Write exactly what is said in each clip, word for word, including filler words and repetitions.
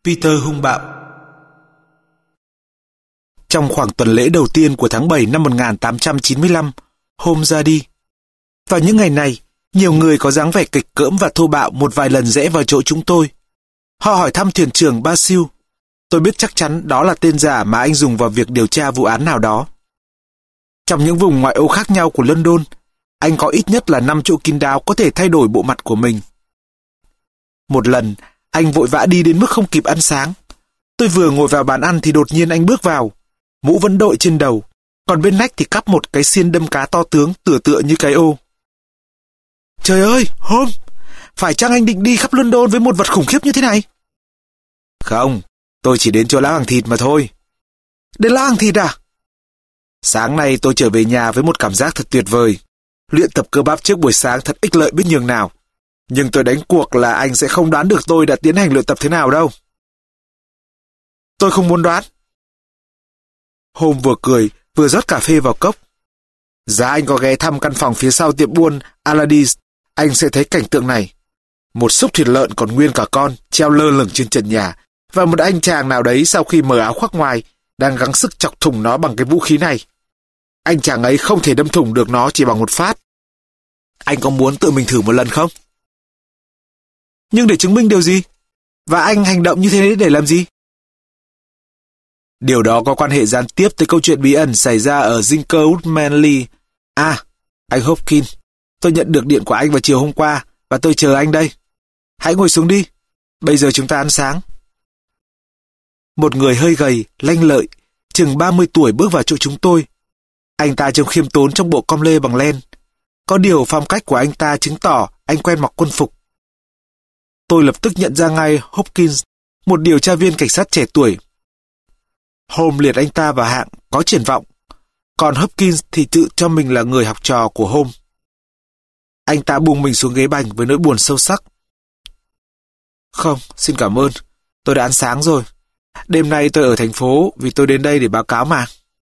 Peter hung bạo. Trong khoảng tuần lễ đầu tiên của tháng bảy năm một nghìn tám trăm chín mươi lăm, Holmes ra đi. Vào những ngày này, nhiều người có dáng vẻ kịch cỡm và thô bạo một vài lần rẽ vào chỗ chúng tôi. Họ hỏi thăm thuyền trưởng Basil. Tôi biết chắc chắn đó là tên giả mà anh dùng vào việc điều tra vụ án nào đó. Trong những vùng ngoại ô khác nhau của London, anh có ít nhất là năm chỗ kín đáo có thể thay đổi bộ mặt của mình. Một lần, anh vội vã đi đến mức không kịp ăn sáng. Tôi vừa ngồi vào bàn ăn thì đột nhiên anh bước vào. Mũ vẫn đội trên đầu, còn bên nách thì cắp một cái xiên đâm cá to tướng tựa tựa như cái ô. Trời ơi, Holmes, phải chăng anh định đi khắp London với một vật khủng khiếp như thế này? Không, tôi chỉ đến chỗ lão hàng thịt mà thôi. Đến lão hàng thịt à? Sáng nay tôi trở về nhà với một cảm giác thật tuyệt vời. Luyện tập cơ bắp trước buổi sáng thật ích lợi biết nhường nào. Nhưng tôi đánh cuộc là anh sẽ không đoán được tôi đã tiến hành luyện tập thế nào đâu. Tôi không muốn đoán. Holmes vừa cười, vừa rót cà phê vào cốc. Giá anh có ghé thăm căn phòng phía sau tiệm buôn Allardyce, anh sẽ thấy cảnh tượng này. Một xúc thịt lợn còn nguyên cả con, treo lơ lửng trên trần nhà, và một anh chàng nào đấy sau khi mở áo khoác ngoài, đang gắng sức chọc thủng nó bằng cái vũ khí này. Anh chàng ấy không thể đâm thủng được nó chỉ bằng một phát. Anh có muốn tự mình thử một lần không? Nhưng để chứng minh điều gì? Và anh hành động như thế để làm gì? Điều đó có quan hệ gián tiếp tới câu chuyện bí ẩn xảy ra ở Zinkerwood Manley. À, anh Hopkins, tôi nhận được điện của anh vào chiều hôm qua và tôi chờ anh đây. Hãy ngồi xuống đi. Bây giờ chúng ta ăn sáng. Một người hơi gầy, lanh lợi, chừng ba mươi tuổi bước vào chỗ chúng tôi. Anh ta trông khiêm tốn trong bộ com lê bằng len. Có điều phong cách của anh ta chứng tỏ anh quen mặc quân phục. Tôi lập tức nhận ra ngay Hopkins, một điều tra viên cảnh sát trẻ tuổi. Holmes liệt anh ta vào hạng có triển vọng, còn Hopkins thì tự cho mình là người học trò của Holmes. Anh ta buông mình xuống ghế bành với nỗi buồn sâu sắc. Không, xin cảm ơn, tôi đã ăn sáng rồi. Đêm nay tôi ở thành phố vì tôi đến đây để báo cáo mà.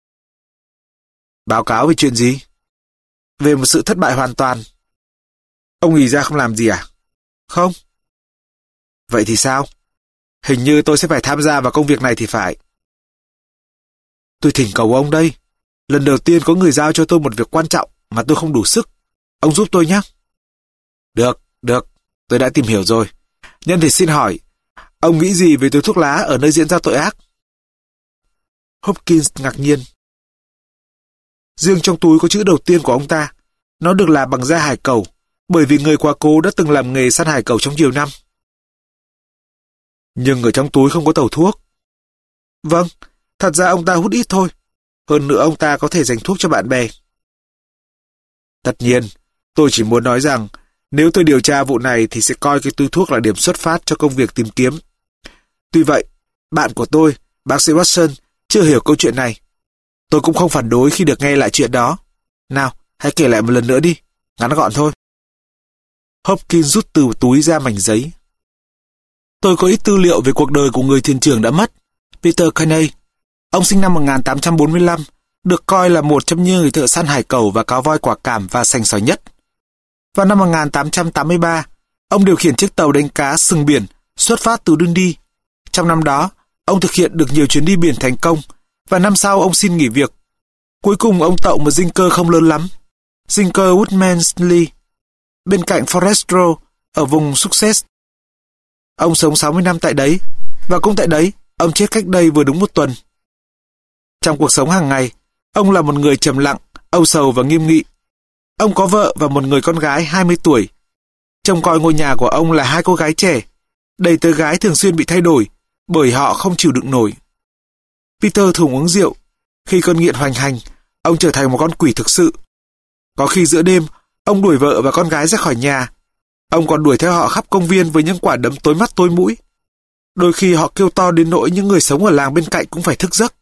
Báo cáo về chuyện gì? Về một sự thất bại hoàn toàn. Ông nghỉ ra không làm gì à? Không. Vậy thì sao? Hình như tôi sẽ phải tham gia vào công việc này thì phải. Tôi thỉnh cầu ông đây. Lần đầu tiên có người giao cho tôi một việc quan trọng mà tôi không đủ sức. Ông giúp tôi nhé. Được, được. Tôi đã tìm hiểu rồi. Nhân thì xin hỏi, ông nghĩ gì về túi thuốc lá ở nơi diễn ra tội ác? Hopkins ngạc nhiên. Riêng trong túi có chữ đầu tiên của ông ta. Nó được làm bằng da hải cẩu, bởi vì người quá cố đã từng làm nghề săn hải cẩu trong nhiều năm. Nhưng ở trong túi không có tẩu thuốc. Vâng, thật ra ông ta hút ít thôi. Hơn nữa ông ta có thể dành thuốc cho bạn bè. Tất nhiên, tôi chỉ muốn nói rằng nếu tôi điều tra vụ này thì sẽ coi cái túi thuốc là điểm xuất phát cho công việc tìm kiếm. Tuy vậy, bạn của tôi, bác sĩ Watson, chưa hiểu câu chuyện này. Tôi cũng không phản đối khi được nghe lại chuyện đó. Nào, hãy kể lại một lần nữa đi, ngắn gọn thôi. Hopkins rút từ túi ra mảnh giấy. Tôi có ít tư liệu về cuộc đời của người thuyền trưởng đã mất, Peter Carney. Ông sinh năm một nghìn tám trăm bốn mươi lăm, được coi là một trong những người thợ săn hải cẩu và cá voi quả cảm và sành sỏi nhất. Vào năm một nghìn tám trăm tám mươi ba, ông điều khiển chiếc tàu đánh cá sừng biển xuất phát từ Dundee. Trong năm đó, ông thực hiện được nhiều chuyến đi biển thành công, và năm sau ông xin nghỉ việc. Cuối cùng ông tậu một dinh cơ không lớn lắm, Zinkerwood Manley, bên cạnh Forest Row, ở vùng Sussex. Ông sống sáu mươi năm tại đấy, và cũng tại đấy, ông chết cách đây vừa đúng một tuần. Trong cuộc sống hàng ngày, ông là một người trầm lặng, âu sầu và nghiêm nghị. Ông có vợ và một người con gái hai mươi tuổi. Trông coi ngôi nhà của ông là hai cô gái trẻ. Đầy tớ gái thường xuyên bị thay đổi, bởi họ không chịu đựng nổi. Peter thường uống rượu. Khi cơn nghiện hoành hành, ông trở thành một con quỷ thực sự. Có khi giữa đêm, ông đuổi vợ và con gái ra khỏi nhà. Ông còn đuổi theo họ khắp công viên với những quả đấm tối mắt tối mũi. Đôi khi họ kêu to đến nỗi những người sống ở làng bên cạnh cũng phải thức giấc.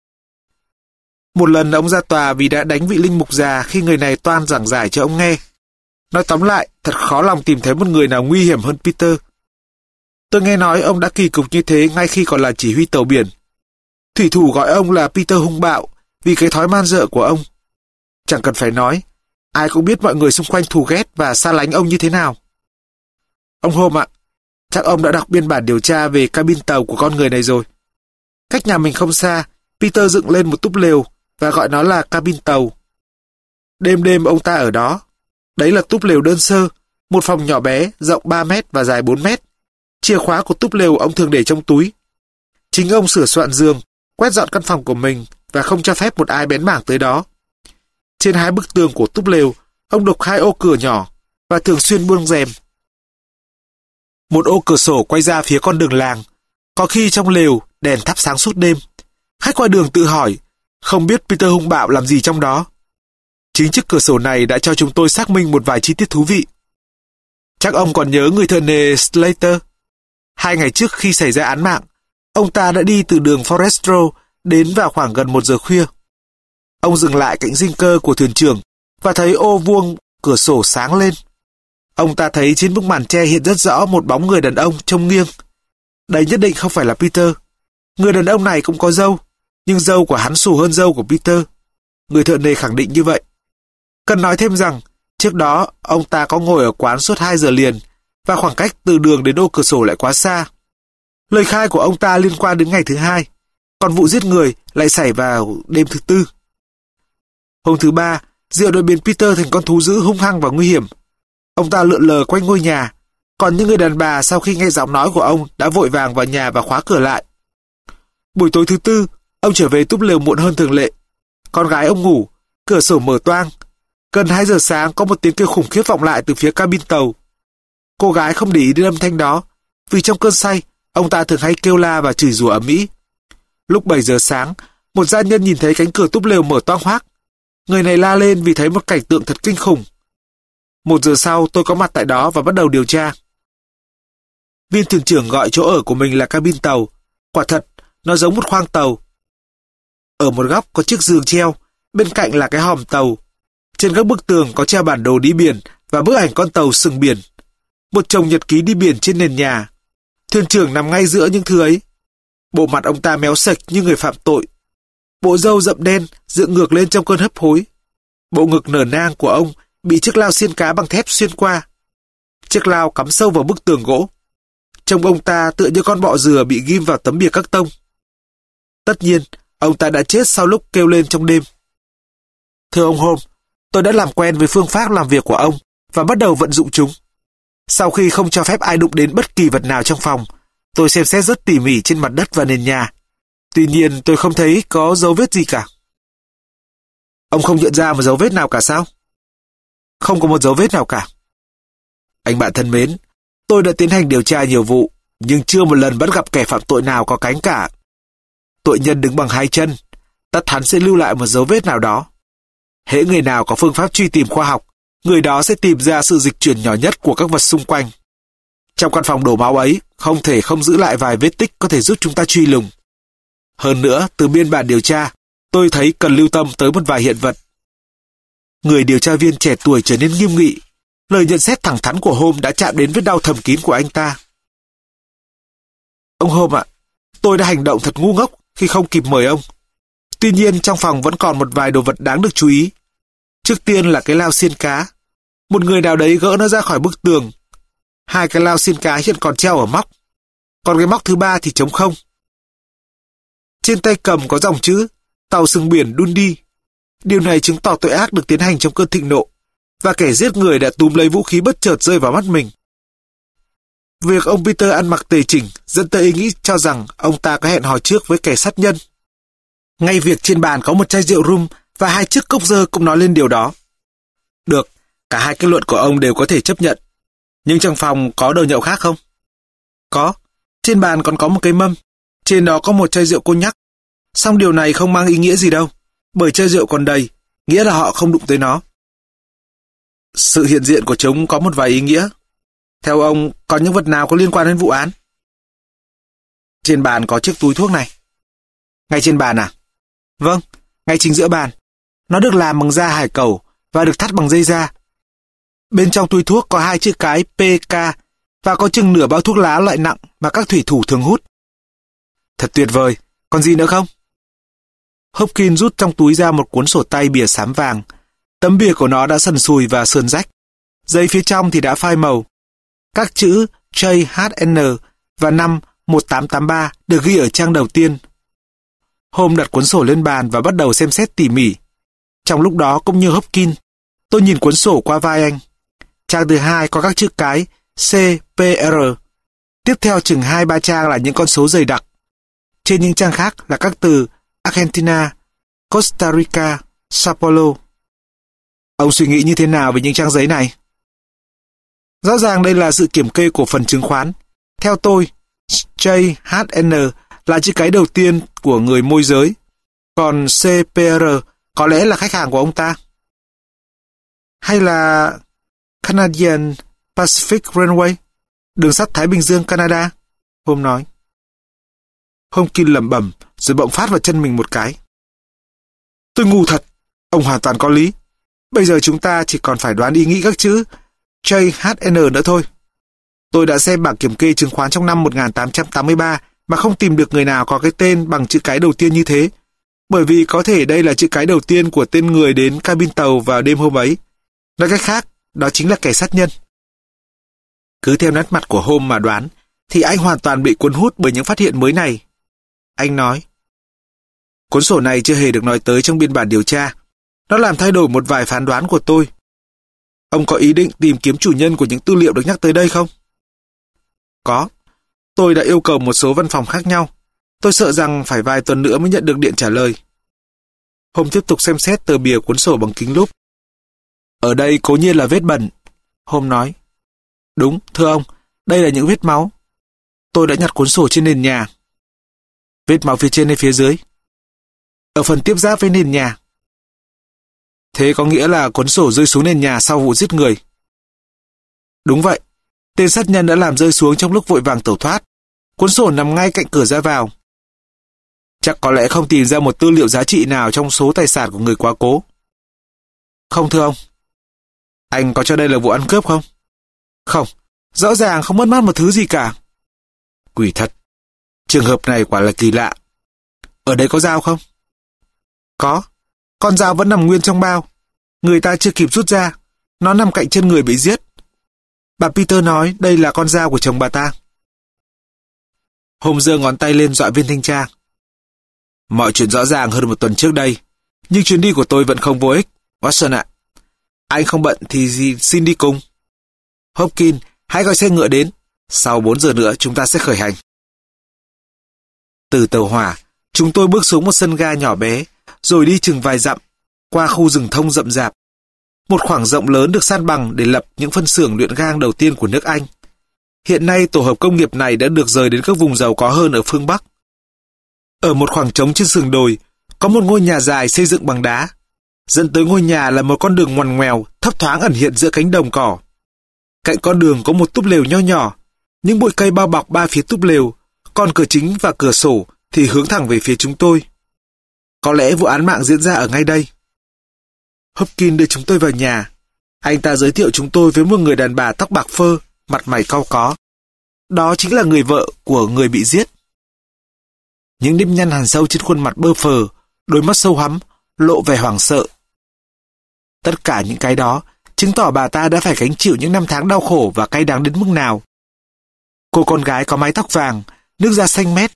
Một lần ông ra tòa vì đã đánh vị linh mục già khi người này toan giảng giải cho ông nghe. Nói tóm lại, thật khó lòng tìm thấy một người nào nguy hiểm hơn Peter. Tôi nghe nói ông đã kỳ cục như thế ngay khi còn là chỉ huy tàu biển. Thủy thủ gọi ông là Peter hung bạo vì cái thói man dợ của ông. Chẳng cần phải nói, ai cũng biết mọi người xung quanh thù ghét và xa lánh ông như thế nào. Ông Holmes ạ, Chắc ông đã đọc biên bản điều tra về cabin tàu của con người này rồi. Cách nhà mình không xa, Peter dựng lên một túp lều và gọi nó là cabin tàu. Đêm đêm ông ta ở đó. Đấy là túp lều đơn sơ, một phòng nhỏ bé, rộng ba mét và dài bốn mét. Chìa khóa của túp lều ông thường để trong túi. Chính ông sửa soạn giường, quét dọn căn phòng của mình và không cho phép một ai bén mảng tới đó. Trên hai bức tường của túp lều, ông đục hai ô cửa nhỏ và thường xuyên buông rèm. Một ô cửa sổ quay ra phía con đường làng. Có khi trong lều, đèn thắp sáng suốt đêm. Khách qua đường tự hỏi, không biết Peter hung bạo làm gì trong đó. Chính chiếc cửa sổ này đã cho chúng tôi xác minh một vài chi tiết thú vị. Chắc ông còn nhớ người thợ nề Slater. Hai ngày trước khi xảy ra án mạng, ông ta đã đi từ đường Forest Road đến vào khoảng gần một giờ khuya. Ông dừng lại cạnh dinh cơ của thuyền trưởng và thấy ô vuông cửa sổ sáng lên. Ông ta thấy trên bức màn tre hiện rất rõ một bóng người đàn ông trông nghiêng. Đây nhất định không phải là Peter. Người đàn ông này cũng có râu, nhưng râu của hắn xù hơn râu của Peter. Người thợ nề khẳng định như vậy. Cần nói thêm rằng, trước đó ông ta có ngồi ở quán suốt hai giờ liền và khoảng cách từ đường đến ô cửa sổ lại quá xa. Lời khai của ông ta liên quan đến ngày thứ hai, còn vụ giết người lại xảy vào đêm thứ tư. Hôm thứ ba, rượu đã biến Peter thành con thú dữ hung hăng và nguy hiểm. Ông ta lượn lờ quanh ngôi nhà, còn những người đàn bà sau khi nghe giọng nói của ông đã vội vàng vào nhà và khóa cửa lại. Buổi tối thứ tư, ông trở về túp lều muộn hơn thường lệ. Con gái ông ngủ, cửa sổ mở toang. Gần hai giờ sáng có một tiếng kêu khủng khiếp vọng lại từ phía cabin tàu. Cô gái không để ý đến âm thanh đó, vì trong cơn say, ông ta thường hay kêu la và chửi rủa ầm ĩ. Lúc bảy giờ sáng, một gia nhân nhìn thấy cánh cửa túp lều mở toang hoác. Người này la lên vì thấy một cảnh tượng thật kinh khủng. Một giờ sau, tôi có mặt tại đó và bắt đầu điều tra. Viên thuyền trưởng gọi chỗ ở của mình là cabin tàu. Quả thật, nó giống một khoang tàu. Ở một góc có chiếc giường treo, bên cạnh là cái hòm tàu. Trên các bức tường có treo bản đồ đi biển và bức ảnh con tàu sừng biển. Một chồng nhật ký đi biển trên nền nhà. Thuyền trưởng nằm ngay giữa những thứ ấy. Bộ mặt ông ta méo sạch như người phạm tội. Bộ râu rậm đen dựng ngược lên trong cơn hấp hối. Bộ ngực nở nang của ông bị chiếc lao xiên cá bằng thép xuyên qua. Chiếc lao cắm sâu vào bức tường gỗ. Trông ông ta tựa như con bọ dừa bị ghim vào tấm bìa các tông. Tất nhiên, ông ta đã chết sau lúc kêu lên trong đêm. Thưa ông Holmes, tôi đã làm quen với phương pháp làm việc của ông và bắt đầu vận dụng chúng. Sau khi không cho phép ai đụng đến bất kỳ vật nào trong phòng, tôi xem xét rất tỉ mỉ trên mặt đất và nền nhà. Tuy nhiên, tôi không thấy có dấu vết gì cả. Ông không nhận ra một dấu vết nào cả sao? Không có một dấu vết nào cả. Anh bạn thân mến, tôi đã tiến hành điều tra nhiều vụ, nhưng chưa một lần bắt gặp kẻ phạm tội nào có cánh cả. Tội nhân đứng bằng hai chân, tất hắn sẽ lưu lại một dấu vết nào đó. Hễ người nào có phương pháp truy tìm khoa học, người đó sẽ tìm ra sự dịch chuyển nhỏ nhất của các vật xung quanh. Trong căn phòng đổ máu ấy, không thể không giữ lại vài vết tích có thể giúp chúng ta truy lùng. Hơn nữa, từ biên bản điều tra, tôi thấy cần lưu tâm tới một vài hiện vật. Người điều tra viên trẻ tuổi trở nên nghiêm nghị. Lời nhận xét thẳng thắn của Holmes đã chạm đến vết đau thầm kín của anh ta. Ông Holmes ạ, tôi đã hành động thật ngu ngốc khi không kịp mời ông. Tuy nhiên trong phòng vẫn còn một vài đồ vật đáng được chú ý. Trước tiên là cái lao xiên cá. Một người nào đấy gỡ nó ra khỏi bức tường. Hai cái lao xiên cá hiện còn treo ở móc. Còn cái móc thứ ba thì trống không. Trên tay cầm có dòng chữ tàu sừng biển Dundee. Điều này chứng tỏ tội ác được tiến hành trong cơn thịnh nộ, và kẻ giết người đã túm lấy vũ khí bất chợt rơi vào mắt mình. Việc ông Peter ăn mặc tề chỉnh dẫn tới ý nghĩ cho rằng ông ta có hẹn hò trước với kẻ sát nhân. Ngay việc trên bàn có một chai rượu rum và hai chiếc cốc dơ cũng nói lên điều đó. Được, cả hai kết luận của ông đều có thể chấp nhận. Nhưng trong phòng có đồ nhậu khác không? Có, trên bàn còn có một cái mâm. Trên đó có một chai rượu cognac. Song điều này không mang ý nghĩa gì đâu, bởi chai rượu còn đầy, nghĩa là họ không đụng tới nó. Sự hiện diện của chúng có một vài ý nghĩa. Theo ông, có những vật nào có liên quan đến vụ án? Trên bàn có chiếc túi thuốc này. Ngay trên bàn à? Vâng, ngay chính giữa bàn. Nó được làm bằng da hải cẩu và được thắt bằng dây da. Bên trong túi thuốc có hai chữ cái pê ca và có chừng nửa bao thuốc lá loại nặng mà các thủy thủ thường hút. Thật tuyệt vời, còn gì nữa không? Hopkins rút trong túi ra một cuốn sổ tay bìa xám vàng. Tấm bìa của nó đã sần sùi và sườn rách. Giấy phía trong thì đã phai màu. Các chữ J H N và năm một tám tám ba được ghi ở trang đầu tiên. Holmes đặt cuốn sổ lên bàn và bắt đầu xem xét tỉ mỉ. Trong lúc đó cũng như Hopkins, tôi nhìn cuốn sổ qua vai anh. Trang thứ hai có các chữ cái C P R. Tiếp theo chừng hai ba trang là những con số dày đặc. Trên những trang khác là các từ Argentina, Costa Rica, Sao Paulo. Ông suy nghĩ như thế nào về những trang giấy này? Rõ ràng đây là sự kiểm kê cổ phần chứng khoán. Theo tôi, J H N là chữ cái đầu tiên của người môi giới, còn C P R có lẽ là khách hàng của ông ta. Hay là Canadian Pacific Railway, đường sắt Thái Bình Dương, Canada, Holmes nói. Hopkins lẩm bẩm rồi bỗng phát vào chân mình một cái. Tôi ngu thật, ông hoàn toàn có lý. Bây giờ chúng ta chỉ còn phải đoán ý nghĩ các chữ J H N nữa thôi. Tôi đã xem bảng kiểm kê chứng khoán trong năm một nghìn tám trăm tám mươi ba mà không tìm được người nào có cái tên bằng chữ cái đầu tiên như thế, bởi vì có thể đây là chữ cái đầu tiên của tên người đến cabin tàu vào đêm hôm ấy. Nói cách khác, đó chính là kẻ sát nhân. Cứ theo nét mặt của Holmes mà đoán, thì anh hoàn toàn bị cuốn hút bởi những phát hiện mới này. Anh nói, cuốn sổ này chưa hề được nói tới trong biên bản điều tra. Nó làm thay đổi một vài phán đoán của tôi. Ông có ý định tìm kiếm chủ nhân của những tư liệu được nhắc tới đây không? Có. Tôi đã yêu cầu một số văn phòng khác nhau. Tôi sợ rằng phải vài tuần nữa mới nhận được điện trả lời. Holmes tiếp tục xem xét tờ bìa cuốn sổ bằng kính lúp. Ở đây cố nhiên là vết bẩn, Holmes nói. Đúng, thưa ông, đây là những vết máu. Tôi đã nhặt cuốn sổ trên nền nhà. Vết máu phía trên hay phía dưới? Ở phần tiếp giáp với nền nhà. Thế có nghĩa là cuốn sổ rơi xuống nền nhà sau vụ giết người? Đúng vậy. Tên sát nhân đã làm rơi xuống trong lúc vội vàng tẩu thoát. Cuốn sổ nằm ngay cạnh cửa ra vào. Chắc có lẽ không tìm ra một tư liệu giá trị nào trong số tài sản của người quá cố. Không thưa ông. Anh có cho đây là vụ ăn cướp không? Không, rõ ràng không mất mát một thứ gì cả. Quỷ thật. Trường hợp này quả là kỳ lạ. Ở đây có dao không? Có. Con dao vẫn nằm nguyên trong bao. Người ta chưa kịp rút ra. Nó nằm cạnh chân người bị giết. Bà Peter nói đây là con dao của chồng bà ta. Holmes giơ ngón tay lên dọa viên thanh tra. Mọi chuyện rõ ràng hơn một tuần trước đây, nhưng chuyến đi của tôi vẫn không vô ích. Watson ạ, anh không bận thì gì xin đi cùng. Hopkins, hãy gọi xe ngựa đến. Sau bốn giờ nữa chúng ta sẽ khởi hành. Từ tàu hỏa, chúng tôi bước xuống một sân ga nhỏ bé, rồi đi chừng vài dặm, qua khu rừng thông rậm rạp. Một khoảng rộng lớn được san bằng để lập những phân xưởng luyện gang đầu tiên của nước Anh. Hiện nay tổ hợp công nghiệp này đã được rời đến các vùng giàu có hơn ở phương Bắc. Ở một khoảng trống trên sườn đồi, có một ngôi nhà dài xây dựng bằng đá. Dẫn tới ngôi nhà là một con đường ngoằn ngoèo, thấp thoáng ẩn hiện giữa cánh đồng cỏ. Cạnh con đường có một túp lều nho nhỏ, những bụi cây bao bọc ba phía túp lều, còn cửa chính và cửa sổ thì hướng thẳng về phía chúng tôi. Có lẽ vụ án mạng diễn ra ở ngay đây. Hopkins đưa chúng tôi vào nhà. Anh ta giới thiệu chúng tôi với một người đàn bà tóc bạc phơ, mặt mày cau có. Đó chính là người vợ của người bị giết. Những nếp nhăn hằn sâu trên khuôn mặt bơ phờ, đôi mắt sâu hắm, lộ vẻ hoảng sợ. Tất cả những cái đó chứng tỏ bà ta đã phải gánh chịu những năm tháng đau khổ và cay đắng đến mức nào. Cô con gái có mái tóc vàng, nước da xanh mét.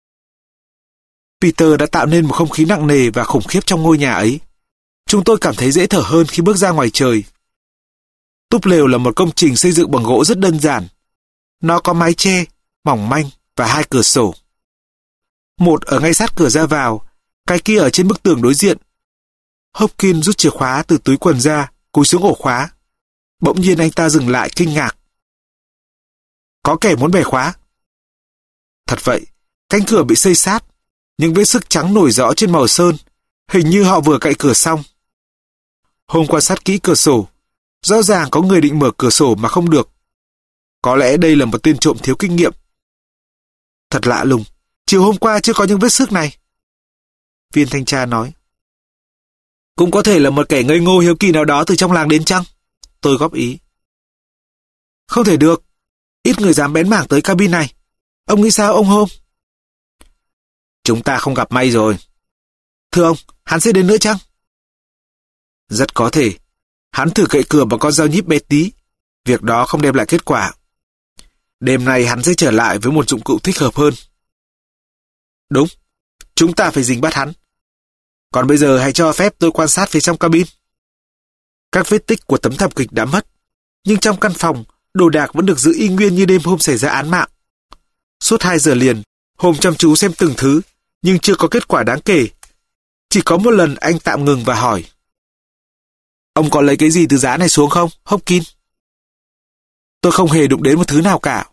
Peter đã tạo nên một không khí nặng nề và khủng khiếp trong ngôi nhà ấy. Chúng tôi cảm thấy dễ thở hơn khi bước ra ngoài trời. Túp lều là một công trình xây dựng bằng gỗ rất đơn giản. Nó có mái che, mỏng manh và hai cửa sổ. Một ở ngay sát cửa ra vào, cái kia ở trên bức tường đối diện. Hopkins rút chìa khóa từ túi quần ra, cúi xuống ổ khóa. Bỗng nhiên anh ta dừng lại kinh ngạc. Có kẻ muốn bẻ khóa. Thật vậy, cánh cửa bị xây sát, những vết xước trắng nổi rõ trên màu sơn, hình như họ vừa cạy cửa xong. Holmes quan sát kỹ cửa sổ, rõ ràng có người định mở cửa sổ mà không được. Có lẽ đây là một tên trộm thiếu kinh nghiệm. Thật lạ lùng, chiều hôm qua chưa có những vết xước này. Viên thanh tra nói. Cũng có thể là một kẻ ngây ngô hiếu kỳ nào đó từ trong làng đến chăng? Tôi góp ý. Không thể được, ít người dám bén mảng tới cabin này. Ông nghĩ sao ông Holmes? Chúng ta không gặp may rồi. Thưa ông, hắn sẽ đến nữa chăng? Rất có thể. Hắn thử cậy cửa bằng con dao nhíp bé tí. Việc đó không đem lại kết quả. Đêm nay hắn sẽ trở lại với một dụng cụ thích hợp hơn. Đúng, chúng ta phải dình bắt hắn. Còn bây giờ hãy cho phép tôi quan sát phía trong cabin. Các vết tích của tấm thảm kịch đã mất, nhưng trong căn phòng, đồ đạc vẫn được giữ y nguyên như đêm hôm xảy ra án mạng. Suốt hai giờ liền, Holmes chăm chú xem từng thứ, nhưng chưa có kết quả đáng kể. Chỉ có một lần anh tạm ngừng và hỏi. Ông có lấy cái gì từ giá này xuống không, Hopkins? Tôi không hề đụng đến một thứ nào cả.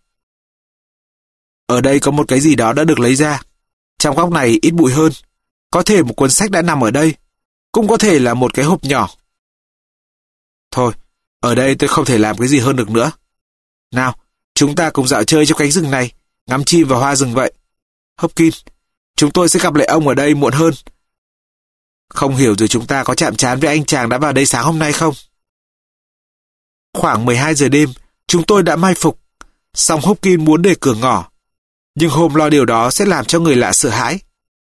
Ở đây có một cái gì đó đã được lấy ra. Trong góc này ít bụi hơn. Có thể một cuốn sách đã nằm ở đây. Cũng có thể là một cái hộp nhỏ. Thôi, ở đây tôi không thể làm cái gì hơn được nữa. Nào, chúng ta cùng dạo chơi trong cánh rừng này, ngắm chim và hoa rừng vậy. Hopkins, chúng tôi sẽ gặp lại ông ở đây muộn hơn. Không hiểu rồi chúng ta có chạm trán với anh chàng đã vào đây sáng hôm nay không? Khoảng mười hai giờ đêm, chúng tôi đã mai phục. Song Hopkins muốn để cửa ngỏ. Nhưng Holmes lo điều đó sẽ làm cho người lạ sợ hãi.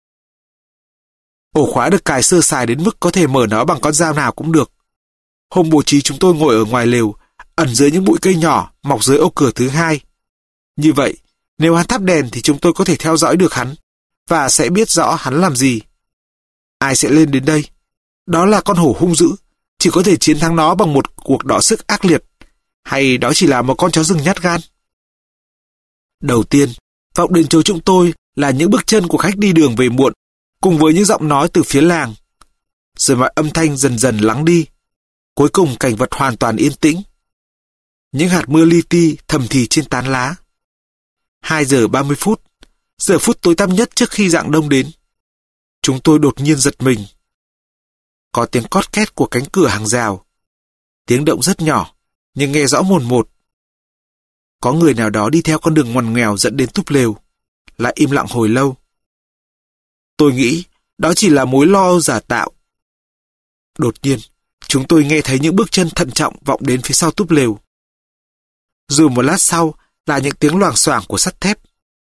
Ổ khóa được cài sơ sài đến mức có thể mở nó bằng con dao nào cũng được. Holmes bố trí chúng tôi ngồi ở ngoài lều, ẩn dưới những bụi cây nhỏ mọc dưới ô cửa thứ hai. Như vậy, nếu hắn thắp đèn thì chúng tôi có thể theo dõi được hắn, và sẽ biết rõ hắn làm gì. Ai sẽ lên đến đây? Đó là con hổ hung dữ, chỉ có thể chiến thắng nó bằng một cuộc đọ sức ác liệt, hay đó chỉ là một con chó rừng nhát gan? Đầu tiên, vọng đến chỗ chúng tôi là những bước chân của khách đi đường về muộn, cùng với những giọng nói từ phía làng. Rồi mọi âm thanh dần dần lắng đi. Cuối cùng cảnh vật hoàn toàn yên tĩnh. Những hạt mưa li ti thầm thì trên tán lá. Hai giờ ba mươi phút, giờ phút tối tăm nhất trước khi rạng đông đến. Chúng tôi đột nhiên giật mình. Có tiếng cót két của cánh cửa hàng rào. Tiếng động rất nhỏ, nhưng nghe rõ mồn một. Có người nào đó đi theo con đường ngoằn ngoèo dẫn đến túp lều, lại im lặng hồi lâu. Tôi nghĩ đó chỉ là mối lo giả tạo. Đột nhiên, chúng tôi nghe thấy những bước chân thận trọng vọng đến phía sau túp lều. Rồi một lát sau là những tiếng loảng xoảng của sắt thép.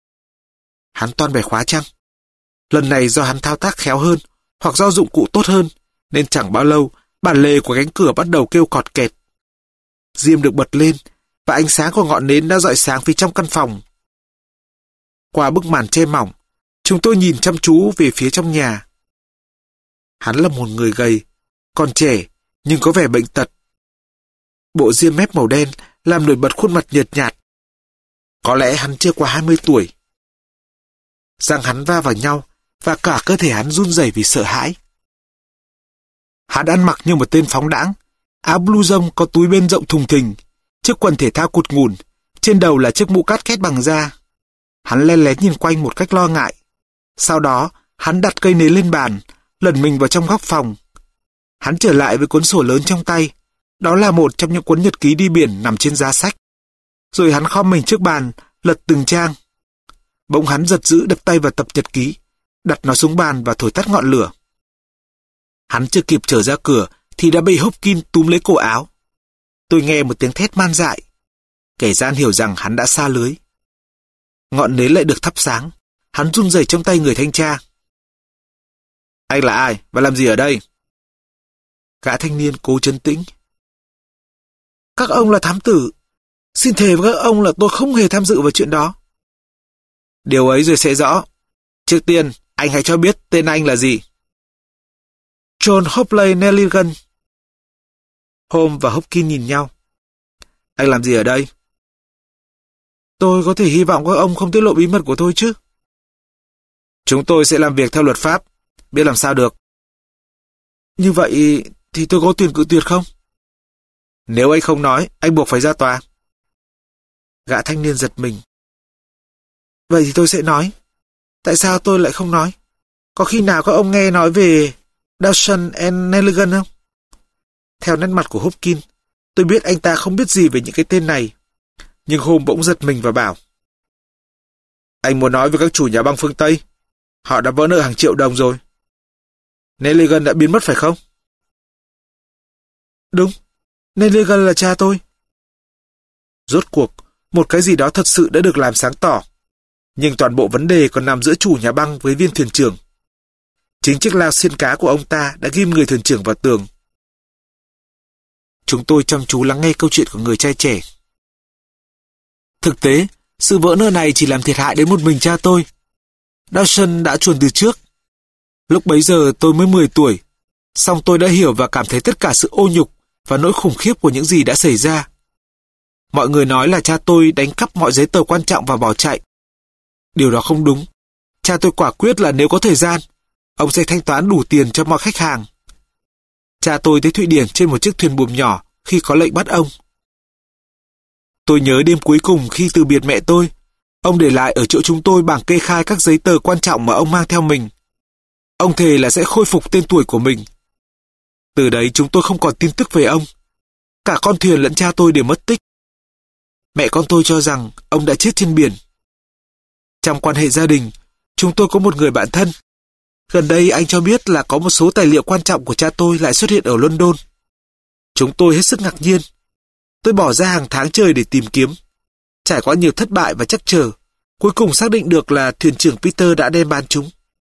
Hắn toan bẻ khóa chăng? Lần này do hắn thao tác khéo hơn, hoặc do dụng cụ tốt hơn, nên chẳng bao lâu, bản lề của cánh cửa bắt đầu kêu cọt kẹt. Diêm được bật lên, và ánh sáng của ngọn nến đã rọi sáng phía trong căn phòng. Qua bức màn che mỏng, chúng tôi nhìn chăm chú về phía trong nhà. Hắn là một người gầy, còn trẻ, nhưng có vẻ bệnh tật. Bộ diêm mép màu đen làm nổi bật khuôn mặt nhợt nhạt. Có lẽ hắn chưa qua hai mươi tuổi. Răng hắn va vào nhau, và cả cơ thể hắn run rẩy vì sợ hãi. Hắn ăn mặc như một tên phóng đãng, áo blue rông có túi bên rộng thùng thình, chiếc quần thể thao cụt ngủn, trên đầu là chiếc mũ cát két bằng da. Hắn len lén nhìn quanh một cách lo ngại. Sau đó, hắn đặt cây nến lên bàn, lẩn mình vào trong góc phòng. Hắn trở lại với cuốn sổ lớn trong tay. Đó là một trong những cuốn nhật ký đi biển nằm trên giá sách. Rồi hắn khom mình trước bàn, lật từng trang. Bỗng hắn giật dữ đập tay vào tập nhật ký, đặt nó xuống bàn và thổi tắt ngọn lửa. Hắn chưa kịp trở ra cửa thì đã bị Hopkins túm lấy cổ áo. Tôi nghe một tiếng thét man dại. Kẻ gian hiểu rằng hắn đã xa lưới. Ngọn nến lại được thắp sáng. Hắn run rẩy trong tay người thanh tra. Anh là ai và làm gì ở đây? Gã thanh niên cố trấn tĩnh. Các ông là thám tử. Xin thề với các ông là tôi không hề tham dự vào chuyện đó. Điều ấy rồi sẽ rõ. Trước tiên, anh hãy cho biết tên anh là gì. John Hopley Nelligan. Holmes và Hopkins nhìn nhau. Anh làm gì ở đây? Tôi có thể hy vọng các ông không tiết lộ bí mật của tôi chứ? Chúng tôi sẽ làm việc theo luật pháp. Biết làm sao được. Như vậy thì tôi có quyền cự tuyệt không? Nếu anh không nói, anh buộc phải ra tòa. Gã thanh niên giật mình. Vậy thì tôi sẽ nói. Tại sao tôi lại không nói? Có khi nào các ông nghe nói về Dawson and Nelligan không? Theo nét mặt của Hopkins, tôi biết anh ta không biết gì về những cái tên này. Nhưng Holmes bỗng giật mình và bảo. Anh muốn nói với các chủ nhà băng phương Tây. Họ đã vỡ nợ hàng triệu đồng rồi. Nelligan đã biến mất phải không? Đúng, Nelligan là cha tôi. Rốt cuộc, một cái gì đó thật sự đã được làm sáng tỏ. Nhưng toàn bộ vấn đề còn nằm giữa chủ nhà băng với viên thuyền trưởng. Chính chiếc lao xiên cá của ông ta đã ghim người thuyền trưởng vào tường. Chúng tôi chăm chú lắng nghe câu chuyện của người trai trẻ. Thực tế, Sự vỡ nợ này chỉ làm thiệt hại đến một mình cha tôi. Dawson đã chuồn từ trước. Lúc bấy giờ tôi mới mười tuổi, song tôi đã hiểu và cảm thấy tất cả sự ô nhục và nỗi khủng khiếp của những gì đã xảy ra. Mọi người nói là cha tôi đánh cắp mọi giấy tờ quan trọng và bỏ chạy. Điều đó không đúng. Cha tôi quả quyết là nếu có thời gian, ông sẽ thanh toán đủ tiền cho mọi khách hàng. Cha tôi tới Thụy Điển trên một chiếc thuyền buồm nhỏ khi có lệnh bắt ông. Tôi nhớ đêm cuối cùng khi từ biệt mẹ tôi, ông để lại ở chỗ chúng tôi bảng kê khai các giấy tờ quan trọng mà ông mang theo mình. Ông thề là sẽ khôi phục tên tuổi của mình. Từ đấy chúng tôi không còn tin tức về ông. Cả con thuyền lẫn cha tôi đều mất tích. Mẹ con tôi cho rằng ông đã chết trên biển. Trong quan hệ gia đình, chúng tôi có một người bạn thân. Gần đây anh cho biết là có một số tài liệu quan trọng của cha tôi lại xuất hiện ở London. Chúng tôi hết sức ngạc nhiên. Tôi bỏ ra hàng tháng trời để tìm kiếm. Trải qua nhiều thất bại và trắc trở, cuối cùng xác định được là thuyền trưởng Peter đã đem bán chúng.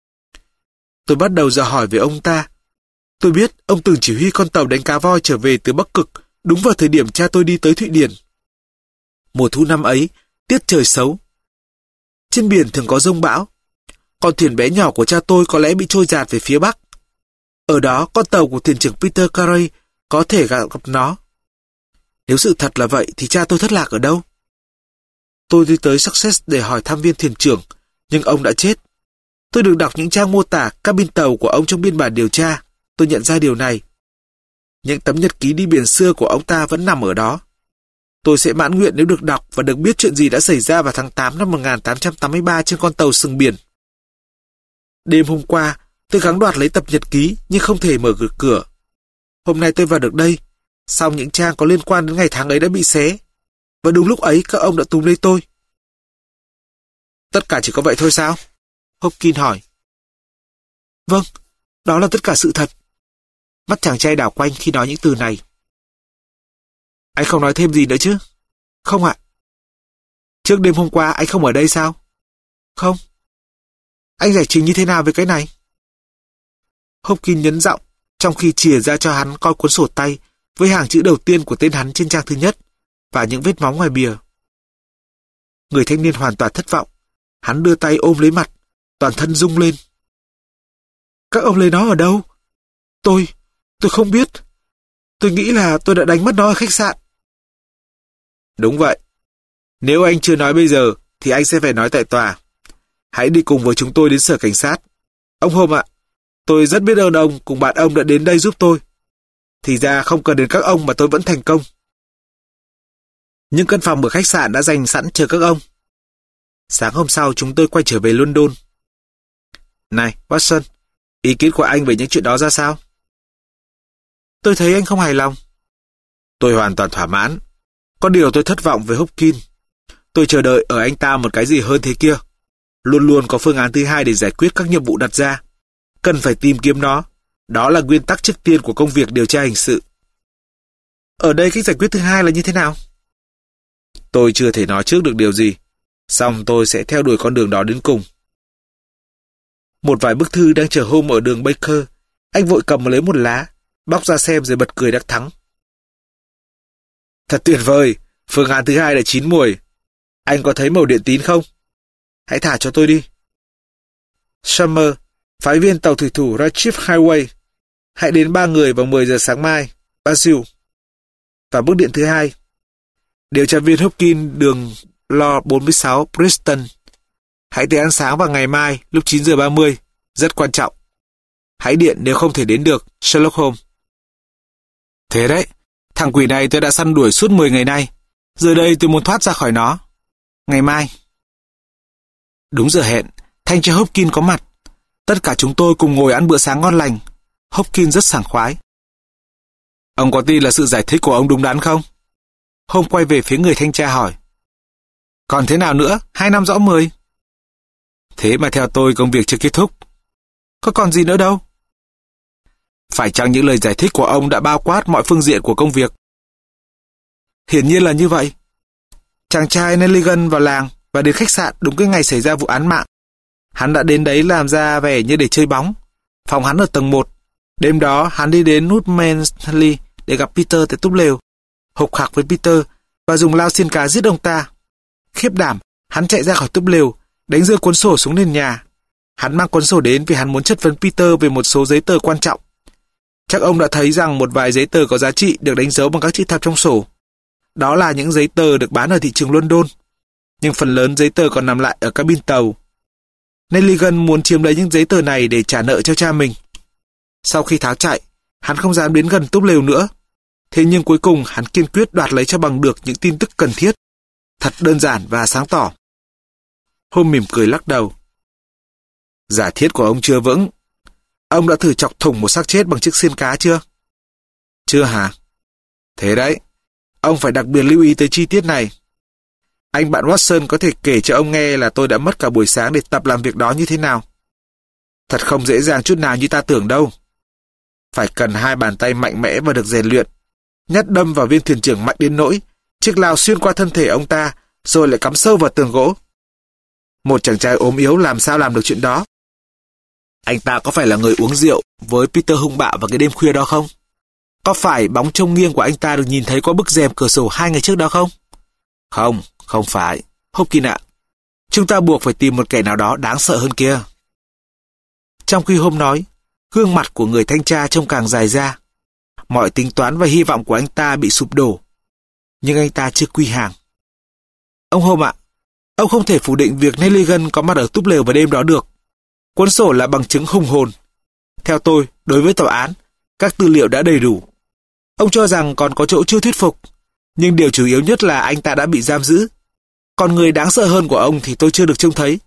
Tôi bắt đầu dò hỏi về ông ta. Tôi biết ông từng chỉ huy con tàu đánh cá voi trở về từ Bắc Cực đúng vào thời điểm cha tôi đi tới Thụy Điển. Mùa thu năm ấy, tiết trời xấu. Trên biển thường có dông bão. Con thuyền bé nhỏ của cha tôi có lẽ bị trôi dạt về phía Bắc. Ở đó, con tàu của thuyền trưởng Peter Carey có thể gặp nó. Nếu sự thật là vậy thì cha tôi thất lạc ở đâu? Tôi đi tới Sussex để hỏi thăm viên thuyền trưởng, nhưng ông đã chết. Tôi được đọc những trang mô tả cabin tàu của ông trong biên bản điều tra. Tôi nhận ra điều này. Những tấm nhật ký đi biển xưa của ông ta vẫn nằm ở đó. Tôi sẽ mãn nguyện nếu được đọc và được biết chuyện gì đã xảy ra vào tháng tám năm một nghìn tám trăm tám mươi ba trên con tàu sừng biển. Đêm hôm qua, tôi gắng đoạt lấy tập nhật ký nhưng không thể mở được cửa. Hôm nay tôi vào được đây, song những trang có liên quan đến ngày tháng ấy đã bị xé. Và đúng lúc ấy các ông đã túm lấy tôi. Tất cả chỉ có vậy thôi sao? Hopkins hỏi. Vâng, đó là tất cả sự thật. Mắt chàng trai đảo quanh khi nói những từ này. Anh không nói thêm gì nữa chứ? Không ạ. Trước đêm hôm qua anh không ở đây sao? Không. Anh giải trình như thế nào về cái này? Hopkins nhấn giọng, trong khi chìa ra cho hắn coi cuốn sổ tay với hàng chữ đầu tiên của tên hắn trên trang thứ nhất và những vết máu ngoài bìa. Người thanh niên hoàn toàn thất vọng. Hắn đưa tay ôm lấy mặt, toàn thân rung lên. Các ông lấy nó ở đâu? Tôi, tôi không biết. Tôi nghĩ là tôi đã đánh mất nó ở khách sạn. Đúng vậy. Nếu anh chưa nói bây giờ, thì anh sẽ phải nói tại tòa. Hãy đi cùng với chúng tôi đến sở cảnh sát. Ông Holmes ạ, tôi rất biết ơn ông cùng bạn ông đã đến đây giúp tôi. Thì ra không cần đến các ông mà tôi vẫn thành công. Những căn phòng ở khách sạn đã dành sẵn chờ các ông. Sáng hôm sau chúng tôi quay trở về London. Này, Watson, ý kiến của anh về những chuyện đó ra sao? Tôi thấy anh không hài lòng. Tôi hoàn toàn thỏa mãn. Có điều tôi thất vọng về Hopkins. Tôi chờ đợi ở anh ta một cái gì hơn thế kia. Luôn luôn có phương án thứ hai để giải quyết các nhiệm vụ đặt ra. Cần phải tìm kiếm nó. Đó là nguyên tắc trước tiên của công việc điều tra hình sự. Ở đây cách giải quyết thứ hai là như thế nào? Tôi chưa thể nói trước được điều gì. Song tôi sẽ theo đuổi con đường đó đến cùng. Một vài bức thư đang chờ Holmes ở đường Baker. Anh vội cầm lấy một lá, bóc ra xem rồi bật cười đắc thắng. Thật tuyệt vời, phương án thứ hai đã chín muồi. Anh có thấy mẩu điện tín không? Hãy thả cho tôi đi. Summer, phái viên tàu thủy thủ Ratcliffe Highway. Hãy đến ba người vào mười giờ sáng mai. Basil. Và bức điện thứ hai. Điều tra viên Hopkins, đường Lo bốn mươi sáu, Bristol. Hãy tới ăn sáng vào ngày mai lúc chín giờ ba mươi. Rất quan trọng. Hãy điện nếu không thể đến được, Sherlock Holmes. Thế đấy, thằng quỷ này tôi đã săn đuổi suốt mười ngày nay. Giờ đây tôi muốn thoát ra khỏi nó. Ngày mai. Đúng giờ hẹn, thanh tra Hopkins có mặt. Tất cả chúng tôi cùng ngồi ăn bữa sáng ngon lành. Hopkins rất sảng khoái. Ông có tin là sự giải thích của ông đúng đắn không? Holmes quay về phía người thanh tra hỏi. Còn thế nào nữa, hai năm rõ mười. Thế mà theo tôi công việc chưa kết thúc. Có còn gì nữa đâu. Phải chăng những lời giải thích của ông đã bao quát mọi phương diện của công việc? Hiển nhiên là như vậy. Chàng trai Nelligan vào làng và đến khách sạn đúng cái ngày xảy ra vụ án mạng. Hắn đã đến đấy làm ra vẻ như để chơi bóng. Phòng hắn ở tầng một. Đêm đó hắn đi đến nút Mansley để gặp Peter tại túp lều. Hộc hạc với Peter và dùng lao xiên cá giết ông ta. Khiếp đảm, Hắn chạy ra khỏi túp lều, đánh rơi cuốn sổ xuống nền nhà. Hắn mang cuốn sổ đến vì hắn muốn chất vấn Peter về một số giấy tờ quan trọng. Chắc ông đã thấy rằng một vài giấy tờ có giá trị được đánh dấu bằng các chữ thập trong sổ. Đó là những giấy tờ được bán ở thị trường London. Nhưng phần lớn giấy tờ còn nằm lại ở cabin tàu. Nelligan muốn chiếm lấy những giấy tờ này để trả nợ cho cha mình. Sau khi tháo chạy, hắn không dám đến gần túp lều nữa. Thế nhưng cuối cùng hắn kiên quyết đoạt lấy cho bằng được những tin tức cần thiết. Thật đơn giản và sáng tỏ. Holmes mỉm cười lắc đầu. Giả thiết của ông chưa vững. Ông đã thử chọc thủng một xác chết bằng chiếc xiên cá chưa? Chưa hả? Thế đấy, ông phải đặc biệt lưu ý tới chi tiết này. Anh bạn Watson có thể kể cho ông nghe là tôi đã mất cả buổi sáng để tập làm việc đó như thế nào. Thật không dễ dàng chút nào như ta tưởng đâu. Phải cần hai bàn tay mạnh mẽ và được rèn luyện. Nhát đâm vào viên thuyền trưởng mạnh đến nỗi chiếc lao xuyên qua thân thể ông ta rồi lại cắm sâu vào tường gỗ. Một chàng trai ốm yếu làm sao làm được chuyện đó? Anh ta có phải là người uống rượu với Peter hung bạo vào cái đêm khuya đó không? Có phải bóng trông nghiêng của anh ta được nhìn thấy qua bức rèm cửa sổ hai ngày trước đó không? Không, không phải. Hopkins ạ, chúng ta buộc phải tìm một kẻ nào đó đáng sợ hơn kia. Trong khi Holmes nói, gương mặt của người thanh tra trông càng dài ra. Mọi tính toán và hy vọng của anh ta bị sụp đổ. Nhưng anh ta chưa quy hàng. Ông Holmes ạ, ông không thể phủ định việc Nelligan có mặt ở túp lều vào đêm đó được. Cuốn sổ là bằng chứng hùng hồn. Theo tôi, đối với tòa án, các tư liệu đã đầy đủ. Ông cho rằng còn có chỗ chưa thuyết phục, nhưng điều chủ yếu nhất là anh ta đã bị giam giữ. Còn người đáng sợ hơn của ông thì tôi chưa được trông thấy.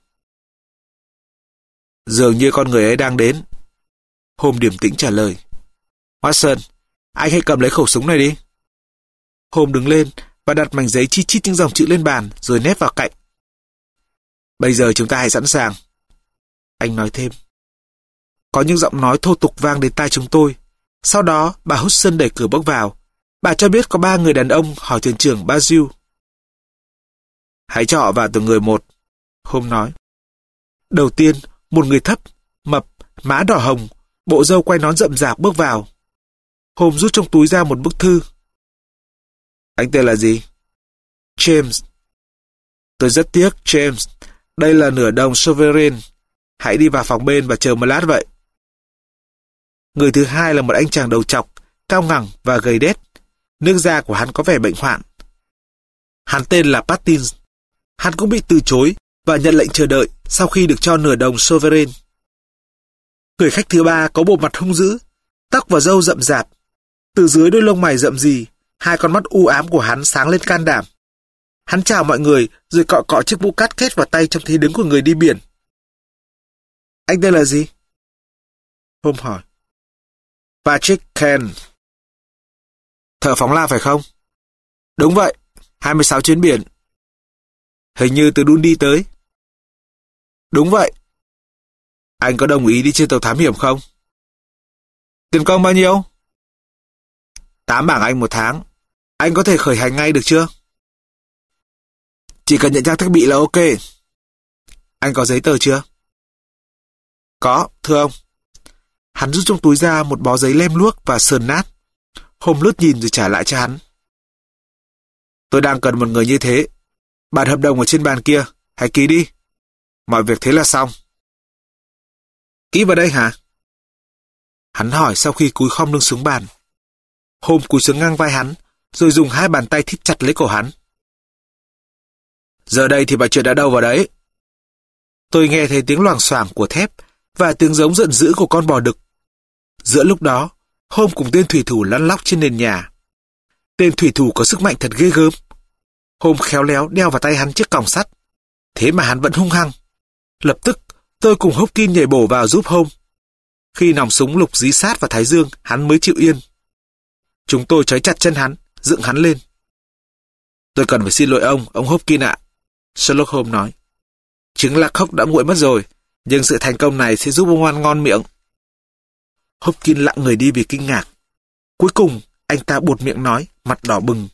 Dường như con người ấy đang đến. Holmes điềm tĩnh trả lời. Watson, anh hãy cầm lấy khẩu súng này đi. Holmes đứng lên và đặt mảnh giấy chi chít những dòng chữ lên bàn rồi nép vào cạnh. Bây giờ chúng ta hãy sẵn sàng. Anh nói thêm. Có những giọng nói thô tục vang đến tai chúng tôi. Sau đó bà Hudson đẩy cửa bước vào. Bà cho biết có ba người đàn ông hỏi thuyền trưởng Basil. Hãy cho họ vào từng người một, Holmes nói. Đầu tiên, một người thấp, mập, má đỏ hồng, bộ râu quay nón rậm rạp bước vào. Holmes rút trong túi ra một bức thư. Anh tên là gì? James. Tôi rất tiếc, James. Đây là nửa đồng sovereign. Hãy đi vào phòng bên và chờ một lát vậy. Người thứ hai là một anh chàng đầu trọc, cao ngẳng và gầy đét. Nước da của hắn có vẻ bệnh hoạn. Hắn tên là Pattins. Hắn cũng bị từ chối và nhận lệnh chờ đợi sau khi được cho nửa đồng sovereign. Người khách thứ ba có bộ mặt hung dữ, tóc và râu rậm rạp. Từ dưới đôi lông mày rậm rì, hai con mắt u ám của hắn sáng lên can đảm. Hắn chào mọi người rồi cọ cọ chiếc mũ cát kết vào tay trong thế đứng của người đi biển. Anh tên là gì? Holmes hỏi. Patrick Kent. Thợ phóng la phải không? Đúng vậy, hai mươi sáu chuyến biển. Hình như từ Dundee tới. Đúng vậy. Anh có đồng ý đi trên tàu thám hiểm không? Tiền công bao nhiêu? Tám bảng Anh một tháng. Anh có thể khởi hành ngay được chưa? Chỉ cần nhận trang thiết bị là ok. Anh có giấy tờ chưa? Có, thưa ông. Hắn rút trong túi ra một bó giấy lem luốc và sờn nát. Holmes lướt nhìn rồi trả lại cho hắn. Tôi đang cần một người như thế. Bản hợp đồng ở trên bàn kia, hãy ký đi. Mọi việc thế là xong. Ký vào đây hả? Hắn hỏi sau khi cúi khom lưng xuống bàn. Holmes cúi xuống ngang vai hắn, rồi dùng hai bàn tay thít chặt lấy cổ hắn. Giờ đây thì mọi chuyện đã đâu vào đấy. Tôi nghe thấy tiếng loảng xoảng của thép và tiếng giống giận dữ của con bò đực. Giữa lúc đó, Holmes cùng tên thủy thủ lăn lóc trên nền nhà. Tên thủy thủ có sức mạnh thật ghê gớm. Holmes khéo léo đeo vào tay hắn chiếc còng sắt. Thế mà hắn vẫn hung hăng. Lập tức, tôi cùng Hopkins nhảy bổ vào giúp Holmes. Khi nòng súng lục dí sát vào thái dương, hắn mới chịu yên. Chúng tôi trói chặt chân hắn, dựng hắn lên. Tôi cần phải xin lỗi ông, ông Hopkins ạ. Sherlock Holmes nói. Trứng lạc khốc đã nguội mất rồi, nhưng sự thành công này sẽ giúp ông ăn ngon miệng. Hopkins lặng người đi vì kinh ngạc. Cuối cùng, anh ta buột miệng nói, mặt đỏ bừng.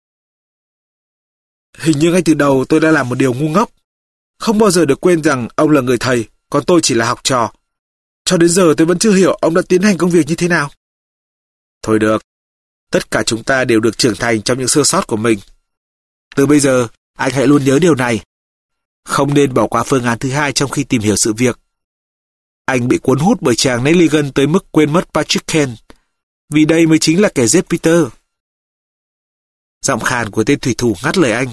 Hình như ngay từ đầu tôi đã làm một điều ngu ngốc. Không bao giờ được quên rằng ông là người thầy, còn tôi chỉ là học trò. Cho đến giờ tôi vẫn chưa hiểu ông đã tiến hành công việc như thế nào. Thôi được, tất cả chúng ta đều được trưởng thành trong những sơ sót của mình. Từ bây giờ, anh hãy luôn nhớ điều này. Không nên bỏ qua phương án thứ hai trong khi tìm hiểu sự việc. Anh bị cuốn hút bởi chàng Nelligan tới mức quên mất Patrick Kane, vì đây mới chính là kẻ giết Peter. Giọng khàn của tên thủy thủ ngắt lời anh.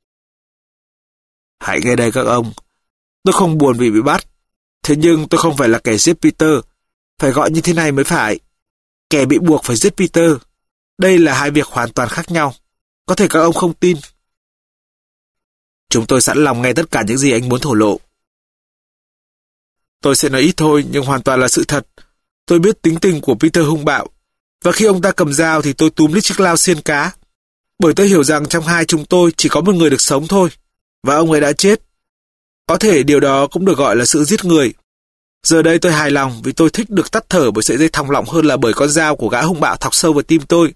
Hãy nghe đây các ông. Tôi không buồn vì bị bắt. Thế nhưng tôi không phải là kẻ giết Peter. Phải gọi như thế này mới phải. Kẻ bị buộc phải giết Peter. Đây là hai việc hoàn toàn khác nhau. Có thể các ông không tin. Chúng tôi sẵn lòng nghe tất cả những gì anh muốn thổ lộ. Tôi sẽ nói ít thôi, nhưng hoàn toàn là sự thật. Tôi biết tính tình của Peter hung bạo. Và khi ông ta cầm dao thì tôi túm lấy chiếc lao xiên cá. Bởi tôi hiểu rằng trong hai chúng tôi chỉ có một người được sống thôi. Và ông ấy đã chết. Có thể điều đó cũng được gọi là sự giết người. Giờ đây tôi hài lòng vì tôi thích được tắt thở bởi sợi dây thòng lọng hơn là bởi con dao của gã hung bạo thọc sâu vào tim tôi.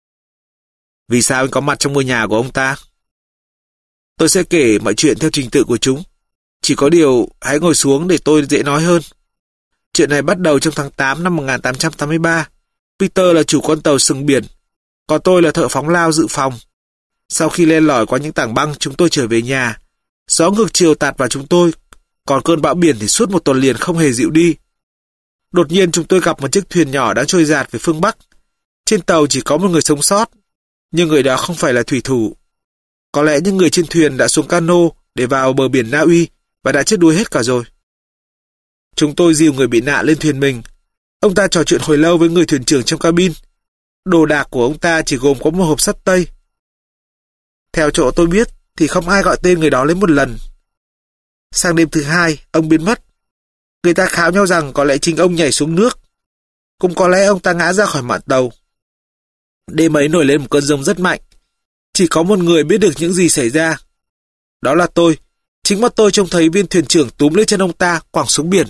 Vì sao anh có mặt trong ngôi nhà của ông ta? Tôi sẽ kể mọi chuyện theo trình tự của chúng. Chỉ có điều, hãy ngồi xuống để tôi dễ nói hơn. Chuyện này bắt đầu trong tháng tám năm một nghìn tám trăm tám mươi ba. Peter là chủ con tàu sừng biển, còn tôi là thợ phóng lao dự phòng. Sau khi len lỏi qua những tảng băng, chúng tôi trở về nhà. Gió ngược chiều tạt vào chúng tôi, còn cơn bão biển thì suốt một tuần liền không hề dịu đi. Đột nhiên chúng tôi gặp một chiếc thuyền nhỏ đang trôi dạt về phương Bắc. Trên tàu chỉ có một người sống sót, nhưng người đó không phải là thủy thủ. Có lẽ những người trên thuyền đã xuống cano để vào bờ biển Na Uy và đã chết đuối hết cả rồi. Chúng tôi dìu người bị nạn lên thuyền mình. Ông ta trò chuyện hồi lâu với người thuyền trưởng trong cabin. Đồ đạc của ông ta chỉ gồm có một hộp sắt tây. Theo chỗ tôi biết thì không ai gọi tên người đó lấy một lần. Sang đêm thứ hai, ông biến mất. Người ta kháo nhau rằng có lẽ chính ông nhảy xuống nước. Cũng có lẽ ông ta ngã ra khỏi mạn tàu. Đêm ấy nổi lên một cơn giông rất mạnh. Chỉ có một người biết được những gì xảy ra. Đó là tôi. Chính mắt tôi trông thấy viên thuyền trưởng túm lấy chân ông ta quẳng xuống biển.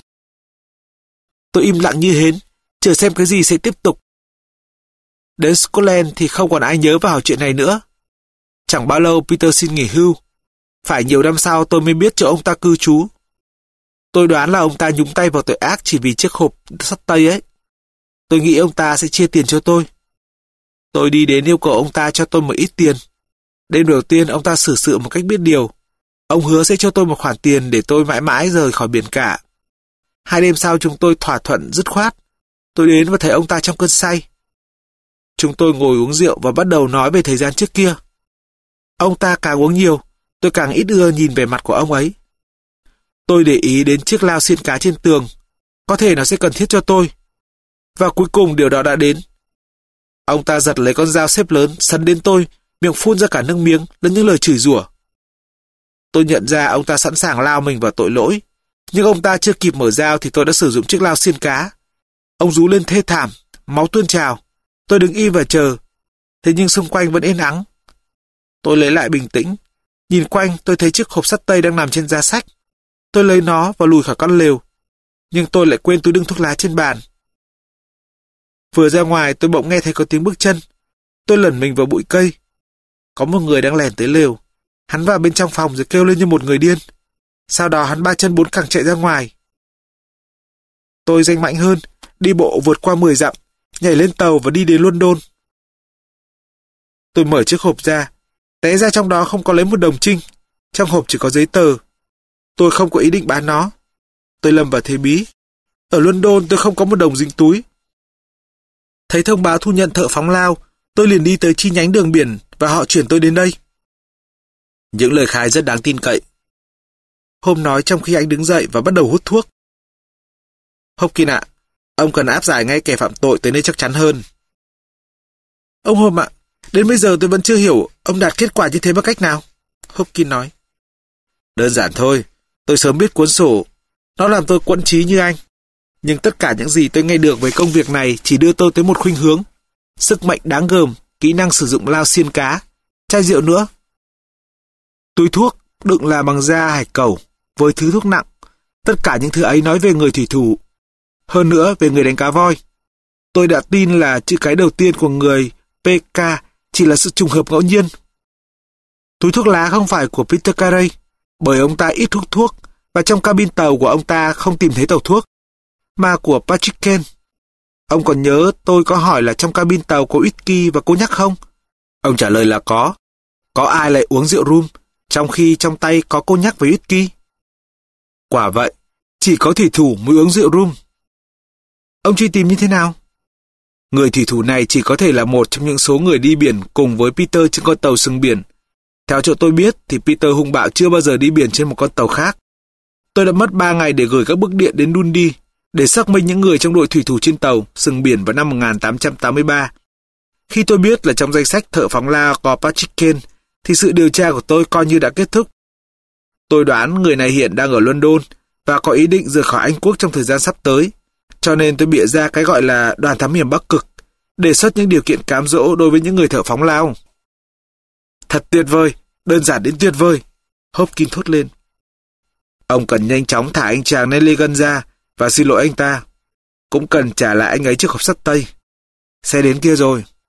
Tôi im lặng như hến, chờ xem cái gì sẽ tiếp tục. Đến Scotland thì không còn ai nhớ vào chuyện này nữa. Chẳng bao lâu Peter xin nghỉ hưu. Phải nhiều năm sau tôi mới biết chỗ ông ta cư trú. Tôi đoán là ông ta nhúng tay vào tội ác chỉ vì chiếc hộp sắt tây ấy. Tôi nghĩ ông ta sẽ chia tiền cho tôi. Tôi đi đến yêu cầu ông ta cho tôi một ít tiền. Đêm đầu tiên ông ta xử sự một cách biết điều. Ông hứa sẽ cho tôi một khoản tiền để tôi mãi mãi rời khỏi biển cả. Hai đêm sau chúng tôi thỏa thuận dứt khoát. Tôi đến và thấy ông ta trong cơn say. Chúng tôi ngồi uống rượu và bắt đầu nói về thời gian trước kia. Ông ta càng uống nhiều, tôi càng ít ưa nhìn về mặt của ông ấy. Tôi để ý đến chiếc lao xiên cá trên tường. Có thể nó sẽ cần thiết cho tôi. Và cuối cùng điều đó đã đến. Ông ta giật lấy con dao xếp lớn, sấn đến tôi, miệng phun ra cả nước miếng, lẫn những lời chửi rủa. Tôi nhận ra ông ta sẵn sàng lao mình vào tội lỗi. Nhưng ông ta chưa kịp mở dao thì tôi đã sử dụng chiếc lao xiên cá. Ông rú lên thê thảm, máu tuôn trào. Tôi đứng im và chờ. Thế nhưng xung quanh vẫn yên ắng. Tôi lấy lại bình tĩnh. Nhìn quanh tôi thấy chiếc hộp sắt tây đang nằm trên giá sách. Tôi lấy nó và lùi khỏi con lều. Nhưng tôi lại quên túi đựng thuốc lá trên bàn. Vừa ra ngoài tôi bỗng nghe thấy có tiếng bước chân. Tôi lẩn mình vào bụi cây. Có một người đang lèn tới lều. Hắn vào bên trong phòng rồi kêu lên như một người điên. Sau đó hắn ba chân bốn cẳng chạy ra ngoài. Tôi danh mạnh hơn, đi bộ vượt qua mười dặm, nhảy lên tàu và đi đến London. Tôi mở chiếc hộp ra. Té ra trong đó không có lấy một đồng trinh. Trong hộp chỉ có giấy tờ. Tôi không có ý định bán nó. Tôi lâm vào thế bí. Ở London tôi không có một đồng dính túi. Thấy thông báo thu nhận thợ phóng lao, tôi liền đi tới chi nhánh đường biển và họ chuyển tôi đến đây. Những lời khai rất đáng tin cậy. Hôm nói trong khi anh đứng dậy và bắt đầu hút thuốc. Hopkins ạ, ông cần áp giải ngay kẻ phạm tội tới nơi chắc chắn hơn. Ông Holmes ạ, đến bây giờ tôi vẫn chưa hiểu ông đạt kết quả như thế bằng cách nào. Hopkins nói. Đơn giản thôi, tôi sớm biết cuốn sổ. Nó làm tôi quẫn trí như anh. Nhưng tất cả những gì tôi nghe được về công việc này chỉ đưa tôi tới một khuynh hướng. Sức mạnh đáng gờm, kỹ năng sử dụng lao xiên cá, chai rượu nữa. Túi thuốc đựng là bằng da hải cẩu với thứ thuốc nặng. Tất cả những thứ ấy nói về người thủy thủ. Hơn nữa về người đánh cá voi. Tôi đã tin là chữ cái đầu tiên của người pê ca chỉ là sự trùng hợp ngẫu nhiên. Túi thuốc lá không phải của Peter Carey, bởi ông ta ít hút thuốc và trong cabin tàu của ông ta không tìm thấy tàu thuốc, mà của Patrick Kane. Ông còn nhớ tôi có hỏi là trong cabin tàu có whisky và cognac không? Ông trả lời là có. Có ai lại uống rượu rum trong khi trong tay có cognac và whisky? Quả vậy, chỉ có thủy thủ mới uống rượu rum. Ông truy tìm như thế nào? Người thủy thủ này chỉ có thể là một trong những số người đi biển cùng với Peter trên con tàu sừng biển. Theo chỗ tôi biết thì Peter hung bạo chưa bao giờ đi biển trên một con tàu khác. Tôi đã mất ba ngày để gửi các bức điện đến Dundee để xác minh những người trong đội thủy thủ trên tàu sừng biển vào năm một nghìn tám trăm tám mươi ba. Khi tôi biết là trong danh sách thợ phóng lao có Patrick Kane thì sự điều tra của tôi coi như đã kết thúc. Tôi đoán người này hiện đang ở London và có ý định rời khỏi Anh Quốc trong thời gian sắp tới, cho nên tôi bịa ra cái gọi là đoàn thám hiểm Bắc Cực, đề xuất những điều kiện cám dỗ đối với những người thợ phóng lao. Thật tuyệt vời, đơn giản đến tuyệt vời, Hopkins thốt lên. Ông cần nhanh chóng thả anh chàng Nelligan ra và xin lỗi anh ta. Cũng cần trả lại anh ấy chiếc hộp sắt tây. Xe đến kia rồi.